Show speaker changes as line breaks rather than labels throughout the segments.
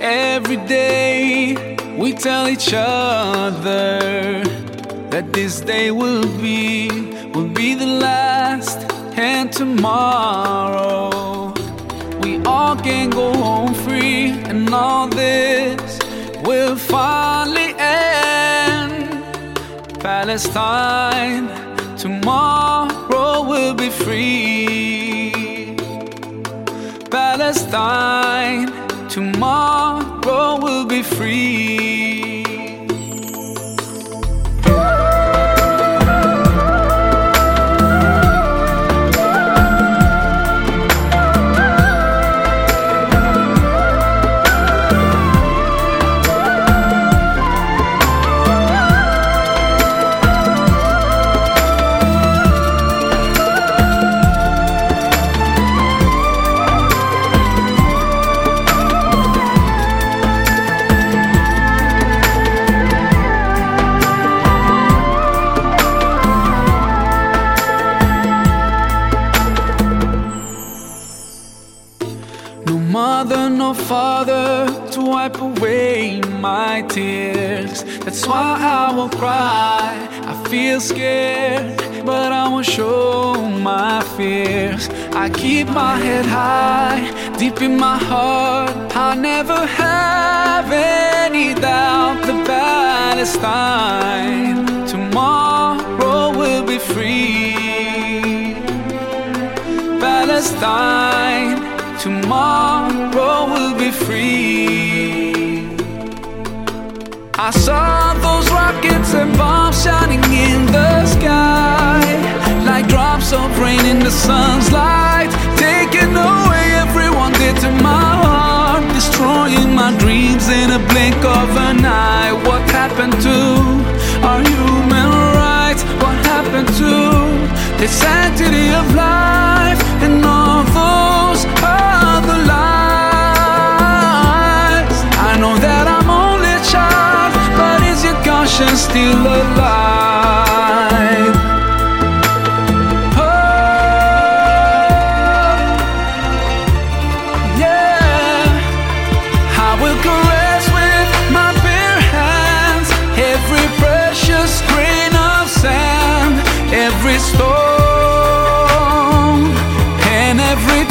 Every day we tell each other that this day will be the last, and tomorrow we all can go home free, and all this will finally end. Palestine, tomorrow will be free. Palestine, tomorrow will be free. No mother, no father to wipe away my tears. That's why I will cry. I feel scared, but I won't show my fears. I keep my head high, deep in my heart. I'll never have any doubt that Palestine tomorrow will be free. Palestine, tomorrow will be free. I saw those rockets and bombs shining in the sky, like drops of rain in the sun's light, taking away everyone dear to my heart, destroying my dreams in a blink of an eye. What happened to our human rights? What happened to the sanctity of life and all those other lives? I know that I'm only a child, but is your conscience still alive? Oh, yeah. I will caress with my bare hands every precious grain of sand, every stone and every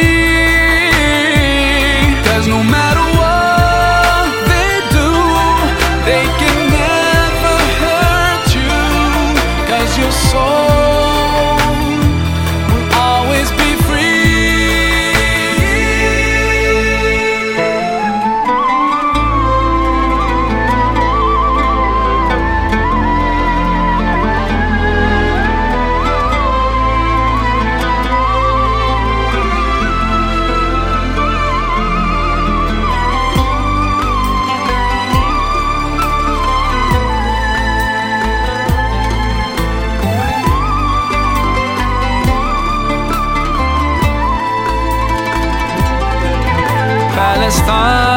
tree. 'Cause no matter what they do, they can never hurt you. 'Cause your soul will always be free. Palestine,